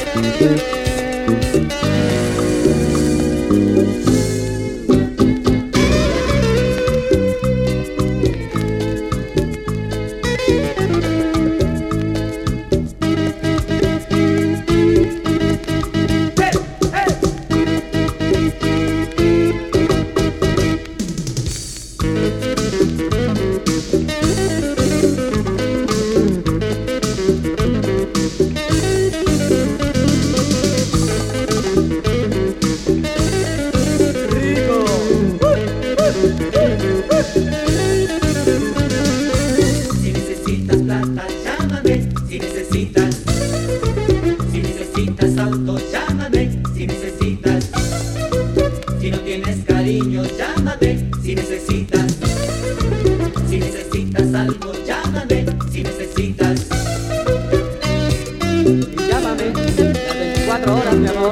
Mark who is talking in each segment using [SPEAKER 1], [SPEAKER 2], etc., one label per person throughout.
[SPEAKER 1] Si necesitas plata, llámame. Si necesitas auto, llámame. Si necesitas, si no tienes cariño, llámame. Si necesitas algo, llámame. Si necesitas,
[SPEAKER 2] Y llámame las 24 horas, mi amor.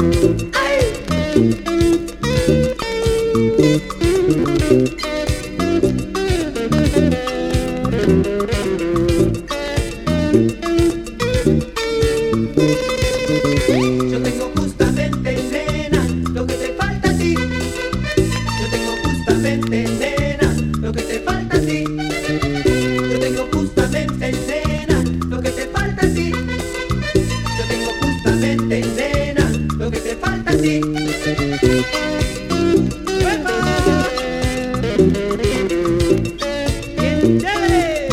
[SPEAKER 1] yo tengo justamente, nena, lo que te falta a ti. Yo tengo justamente, nena, lo que te falta a ti. Yo tengo justamente, nena, lo que te falta a ti. Yo tengo justamente, nena, lo que te falta a ti.
[SPEAKER 2] ¡Bien chévere!